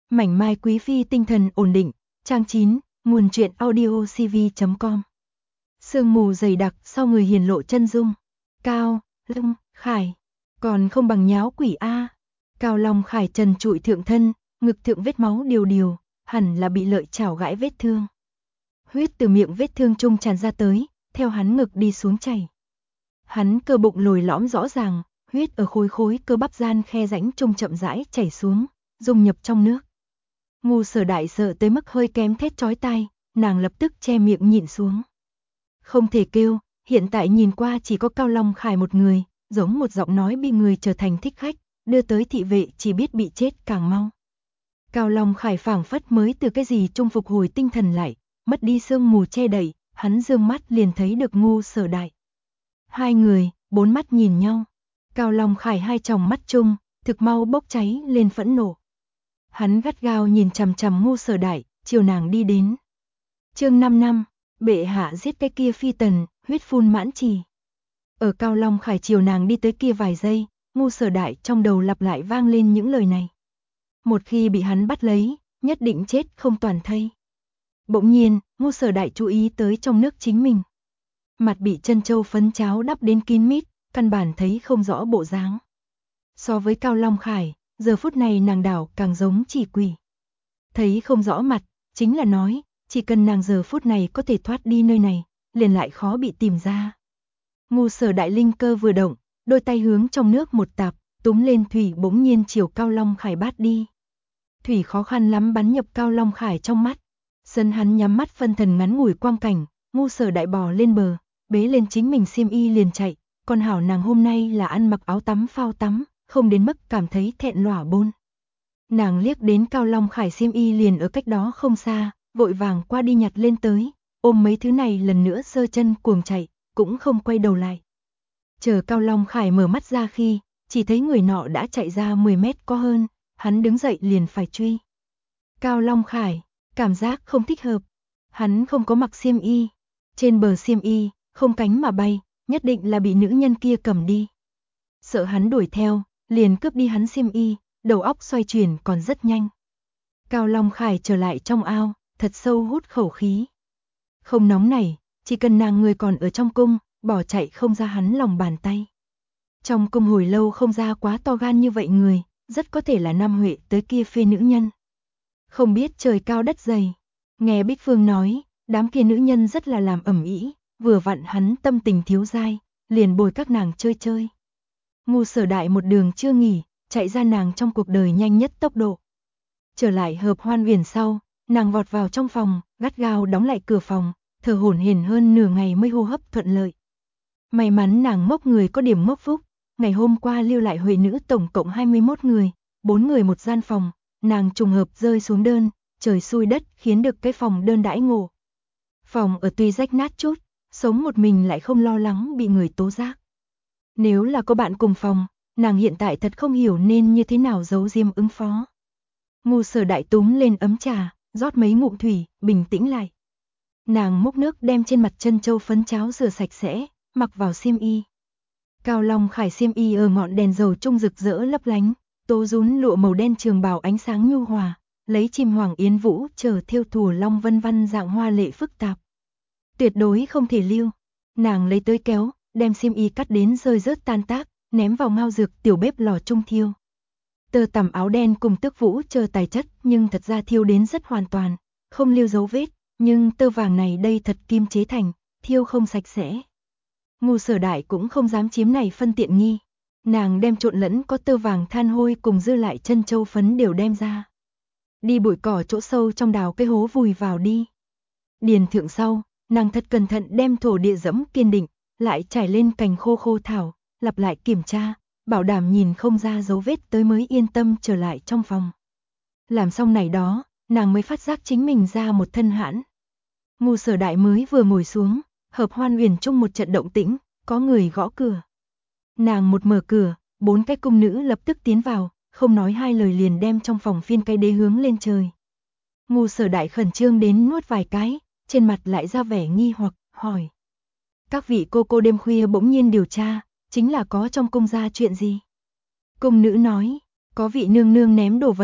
Mảnh mai quý phi tinh thần ổn định, trang 9, nguồn truyện audio cv.com. Sương mù dày đặc sau người hiển lộ chân dung. Cao, Long, Khải, còn không bằng nháo quỷ A. Cao Long Khải trần trụi thượng thân, ngực thượng vết máu điều điều, hẳn là bị lợi chảo gãi vết thương. Huyết từ miệng vết thương trung tràn ra tới, theo hắn ngực đi xuống chảy. Hắn cơ bụng lồi lõm rõ ràng, huyết ở khối cơ bắp gian khe rãnh trung chậm rãi chảy xuống, dung nhập trong nước. Ngu Sở Đại sợ tới mức hơi kém thét chói tai, nàng lập tức che miệng nhịn xuống. Không thể kêu, hiện tại nhìn qua chỉ có Cao Long Khải một người, giống một giọng nói bị người trở thành thích khách, đưa tới thị vệ chỉ biết bị chết càng mau. Cao Long Khải phảng phất mới từ cái gì trung phục hồi tinh thần lại, mất đi sương mù che đậy, hắn dương mắt liền thấy được Ngu Sở Đại. Hai người, bốn mắt nhìn nhau. Cao Long Khải hai tròng mắt chung, thực mau bốc cháy lên phẫn nộ. Hắn gắt gao nhìn chằm chằm Ngu Sở Đại, chiều nàng đi đến. Chương 5 năm, bệ hạ giết cái kia phi tần, huyết phun mãn trì. Ở Cao Long Khải chiều nàng đi tới kia vài giây, Ngu Sở Đại trong đầu lặp lại vang lên những lời này. Một khi bị hắn bắt lấy, nhất định chết không toàn thây. Bỗng nhiên, Ngu Sở Đại chú ý tới trong nước chính mình. Mặt bị chân châu phấn cháo đắp đến kín mít, căn bản thấy không rõ bộ dáng. So với Cao Long Khải, giờ phút này nàng đảo càng giống chỉ quỷ. Thấy không rõ mặt, chính là nói, chỉ cần nàng giờ phút này có thể thoát đi nơi này, liền lại khó bị tìm ra. Ngu Sở Đại linh cơ vừa động, đôi tay hướng trong nước một tạp, túm lên thủy bỗng nhiên chiều Cao Long Khải bát đi. Thủy khó khăn lắm bắn nhập Cao Long Khải trong mắt. Sân hắn nhắm mắt phân thần ngắn ngủi quang cảnh, Ngu Sở Đại bò lên bờ, bế lên chính mình xiêm y liền chạy, còn hảo nàng hôm nay là ăn mặc áo tắm phao tắm, không đến mức cảm thấy thẹn lỏa bôn. Nàng liếc đến Cao Long Khải xiêm y liền ở cách đó không xa, vội vàng qua đi nhặt lên tới, ôm mấy thứ này lần nữa giơ chân cuồng chạy, cũng không quay đầu lại. Chờ Cao Long Khải mở mắt ra khi, chỉ thấy người nọ đã chạy ra 10 mét có hơn, hắn đứng dậy liền phải truy. Cao Long Khải, cảm giác không thích hợp, hắn không có mặc xiêm y, trên bờ xiêm y, không cánh mà bay, nhất định là bị nữ nhân kia cầm đi. Sợ hắn đuổi theo, liền cướp đi hắn xiêm y, đầu óc xoay chuyển còn rất nhanh. Cao Long Khải trở lại trong ao, thật sâu hút khẩu khí. Không nóng nảy, chỉ cần nàng người còn ở trong cung, bỏ chạy không ra hắn lòng bàn tay. Trong cung hồi lâu không ra quá to gan như vậy người, rất có thể là Nam Huệ tới kia phê nữ nhân. Không biết trời cao đất dày, nghe Bích Phương nói, đám kia nữ nhân rất là làm ẩm ĩ, vừa vặn hắn tâm tình thiếu dai, liền bồi các nàng chơi chơi. Ngu Sở Đại một đường chưa nghỉ, chạy ra nàng trong cuộc đời nhanh nhất tốc độ. Trở lại Hợp Hoan Uyển sau, nàng vọt vào trong phòng, gắt gao đóng lại cửa phòng, thở hổn hển hơn nửa ngày mới hô hấp thuận lợi. May mắn nàng mốc người có điểm mốc phúc, ngày hôm qua lưu lại huệ nữ tổng cộng 21 người, 4 người một gian phòng, nàng trùng hợp rơi xuống đơn, trời xui đất khiến được cái phòng đơn đãi ngộ. Phòng ở tuy rách nát chút, sống một mình lại không lo lắng bị người tố giác. Nếu là có bạn cùng phòng, nàng hiện tại thật không hiểu nên như thế nào giấu diêm ứng phó. Ngu Sở Đại túm lên ấm trà, rót mấy ngụm thủy, bình tĩnh lại. Nàng múc nước đem trên mặt chân châu phấn cháo rửa sạch sẽ, mặc vào xiêm y. Cao Long Khải xiêm y ở ngọn đèn dầu trung rực rỡ lấp lánh, tố rún lụa màu đen trường bào ánh sáng nhu hòa, lấy chim hoàng yến vũ chờ thêu thùa long vân văn dạng hoa lệ phức tạp. Tuyệt đối không thể lưu. Nàng lấy tới kéo, đem xiêm y cắt đến rơi rớt tan tác, ném vào ngao dược tiểu bếp lò trung thiêu. Tơ tằm áo đen cùng tước vũ chờ tài chất nhưng thật ra thiêu đến rất hoàn toàn, không lưu dấu vết, nhưng tơ vàng này đây thật kim chế thành, thiêu không sạch sẽ. Ngu Sở Đại cũng không dám chiếm này phân tiện nghi. Nàng đem trộn lẫn có tơ vàng than hôi cùng dư lại chân châu phấn đều đem ra. Đi bụi cỏ chỗ sâu trong đào cái hố vùi vào đi. Điền thượng sau, nàng thật cẩn thận đem thổ địa dẫm kiên định, lại trải lên cành khô khô thảo, lặp lại kiểm tra, bảo đảm nhìn không ra dấu vết tới mới yên tâm trở lại trong phòng. Làm xong này đó, nàng mới phát giác chính mình ra một thân hãn. Ngu Sở Đại mới vừa ngồi xuống, Hợp Hoan Uyển chung một trận động tĩnh, có người gõ cửa. Nàng một mở cửa, 4 cái cung nữ lập tức tiến vào, không nói hai lời liền đem trong phòng phiên cây đế hướng lên trời. Ngu Sở Đại khẩn trương đến nuốt vài cái, trên mặt lại ra vẻ nghi hoặc, hỏi. Các vị cô đêm khuya bỗng nhiên điều tra, chính là có trong cung gia chuyện gì? Cung nữ nói, có vị nương nương ném đồ vật,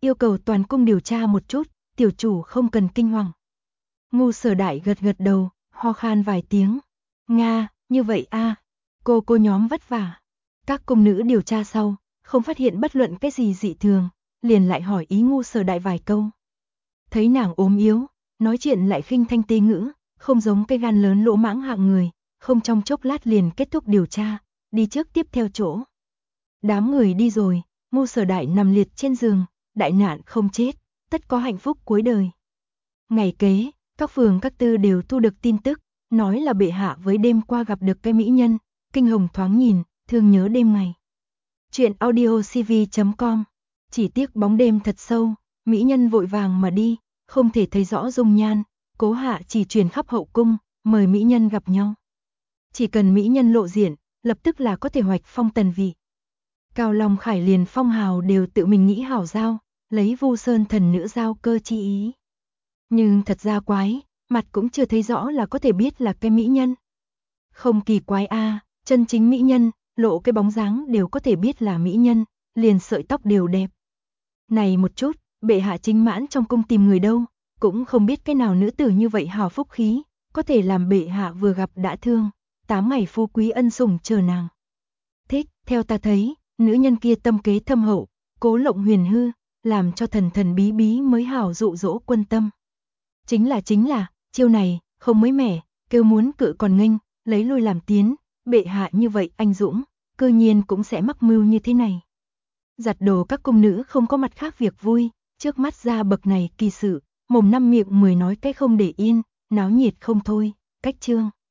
yêu cầu toàn cung điều tra một chút, tiểu chủ không cần kinh hoàng. Ngu Sở Đại gật gật đầu, ho khan vài tiếng. Nga, như vậy a, cô nhóm vất vả. Các cung nữ điều tra sau, không phát hiện bất luận cái gì dị thường, liền lại hỏi ý Ngu Sở Đại vài câu. Thấy nàng ốm yếu, nói chuyện lại khinh thanh tê ngữ, không giống cái gan lớn lỗ mãng hạng người, không trong chốc lát liền kết thúc điều tra, đi trước tiếp theo chỗ. Đám người đi rồi, Ngu Sở Đại nằm liệt trên giường, đại nạn không chết, tất có hạnh phúc cuối đời. Ngày kế, các phường các tư đều thu được tin tức, nói là bệ hạ với đêm qua gặp được cái mỹ nhân, kinh hồng thoáng nhìn, thương nhớ đêm ngày. Chuyện audiocv.com. Chỉ tiếc bóng đêm thật sâu, mỹ nhân vội vàng mà đi, không thể thấy rõ dung nhan, Cố Hạ chỉ truyền khắp hậu cung, mời mỹ nhân gặp nhau. Chỉ cần mỹ nhân lộ diện, lập tức là có thể hoạch phong tần vị. Cao Long Khải liền phong hào đều tự mình nghĩ hảo giao, lấy Vu Sơn thần nữ giao cơ chi ý. Nhưng thật ra quái, mặt cũng chưa thấy rõ là có thể biết là cái mỹ nhân. Không kỳ quái a, chân chính mỹ nhân, lộ cái bóng dáng đều có thể biết là mỹ nhân, liền sợi tóc đều đẹp. Này một chút, bệ hạ chính mãn trong cung tìm người đâu, cũng không biết cái nào nữ tử như vậy hào phúc khí, có thể làm bệ hạ vừa gặp đã thương, 8 ngày phú quý ân sủng chờ nàng. Thích, theo ta thấy, nữ nhân kia tâm kế thâm hậu, cố lộng huyền hư, làm cho thần thần bí bí mới hảo dụ dỗ quân tâm. Chính là, chiêu này, không mới mẻ, kêu muốn cự còn nghênh, lấy lui làm tiến, bệ hạ như vậy anh dũng, cư nhiên cũng sẽ mắc mưu như thế này. Giặt đồ các cung nữ không có mặt khác việc vui, trước mắt ra bậc này kỳ sự, mồm năm miệng 10 nói cái không để yên, náo nhiệt không thôi, cách chương.